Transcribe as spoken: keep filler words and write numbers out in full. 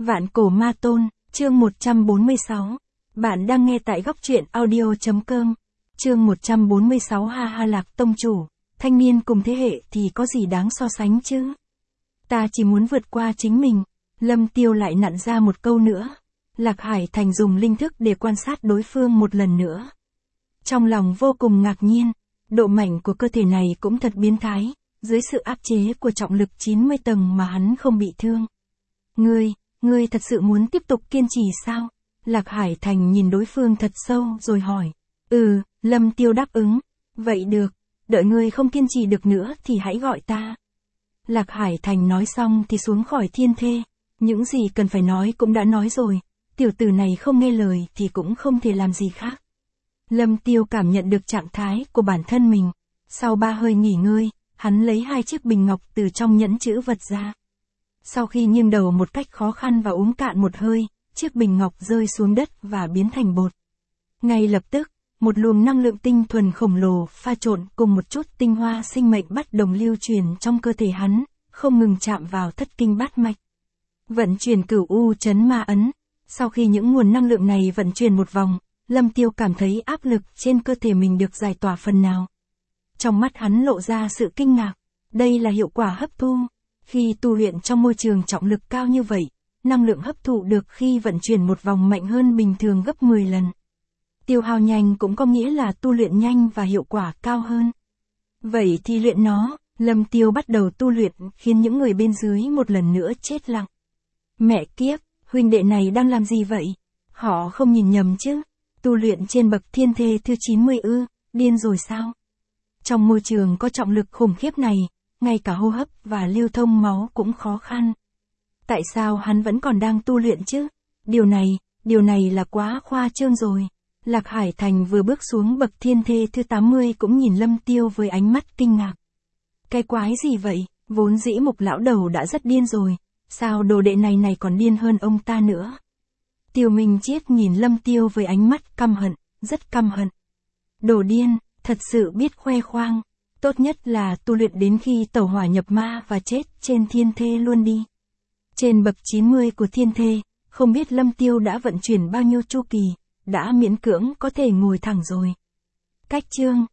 Vạn cổ ma tôn, chương một trăm bốn mươi sáu. Bạn đang nghe tại góc truyện audio.com. Chương một trăm bốn mươi sáu. Ha ha Lạc tông chủ, thanh niên cùng thế hệ thì có gì đáng so sánh chứ? Ta chỉ muốn vượt qua chính mình. Lâm Tiêu lại nặn ra một câu nữa. Lạc Hải Thành dùng linh thức để quan sát đối phương một lần nữa. Trong lòng vô cùng ngạc nhiên, độ mạnh của cơ thể này cũng thật biến thái, dưới sự áp chế của trọng lực chín mươi tầng mà hắn không bị thương. Ngươi, ngươi thật sự muốn tiếp tục kiên trì sao? Lạc Hải Thành nhìn đối phương thật sâu rồi hỏi. Ừ, Lâm Tiêu đáp ứng. Vậy được, đợi ngươi không kiên trì được nữa thì hãy gọi ta. Lạc Hải Thành nói xong thì xuống khỏi thiên thê. Những gì cần phải nói cũng đã nói rồi. Tiểu tử này không nghe lời thì cũng không thể làm gì khác. Lâm Tiêu cảm nhận được trạng thái của bản thân mình. Sau ba hơi nghỉ ngơi, hắn lấy hai chiếc bình ngọc từ trong nhẫn chữ vật ra. Sau khi nghiêng đầu một cách khó khăn và uống cạn một hơi, chiếc bình ngọc rơi xuống đất và biến thành bột. Ngay lập tức, một luồng năng lượng tinh thuần khổng lồ pha trộn cùng một chút tinh hoa sinh mệnh bắt đồng lưu truyền trong cơ thể hắn, không ngừng chạm vào thất kinh bát mạch. Vận chuyển cửu u chấn ma ấn. Sau khi những nguồn năng lượng này vận chuyển một vòng, Lâm Tiêu cảm thấy áp lực trên cơ thể mình được giải tỏa phần nào. Trong mắt hắn lộ ra sự kinh ngạc. Đây là hiệu quả hấp thu. Khi tu luyện trong môi trường trọng lực cao như vậy, năng lượng hấp thụ được khi vận chuyển một vòng mạnh hơn bình thường gấp mười lần. Tiêu hao nhanh cũng có nghĩa là tu luyện nhanh và hiệu quả cao hơn. Vậy thì luyện nó, Lâm Tiêu bắt đầu tu luyện khiến những người bên dưới một lần nữa chết lặng. Mẹ kiếp, huynh đệ này đang làm gì vậy? Họ không nhìn nhầm chứ? Tu luyện trên bậc thiên thê thứ chín mươi ư, điên rồi sao? Trong môi trường có trọng lực khủng khiếp này, ngay cả hô hấp và lưu thông máu cũng khó khăn. Tại sao hắn vẫn còn đang tu luyện chứ? Điều này, điều này là quá khoa trương rồi. Lạc Hải Thành vừa bước xuống bậc thiên thê thứ tám mươi cũng nhìn Lâm Tiêu với ánh mắt kinh ngạc. Cái quái gì vậy? Vốn dĩ Mục lão đầu đã rất điên rồi. Sao đồ đệ này này còn điên hơn ông ta nữa? Tiêu Minh Chiết nhìn Lâm Tiêu với ánh mắt căm hận, rất căm hận. Đồ điên, thật sự biết khoe khoang. Tốt nhất là tu luyện đến khi tẩu hỏa nhập ma và chết trên thiên thê luôn đi. Trên bậc chín mươi của thiên thê, không biết Lâm Tiêu đã vận chuyển bao nhiêu chu kỳ, đã miễn cưỡng có thể ngồi thẳng rồi. Cách chương,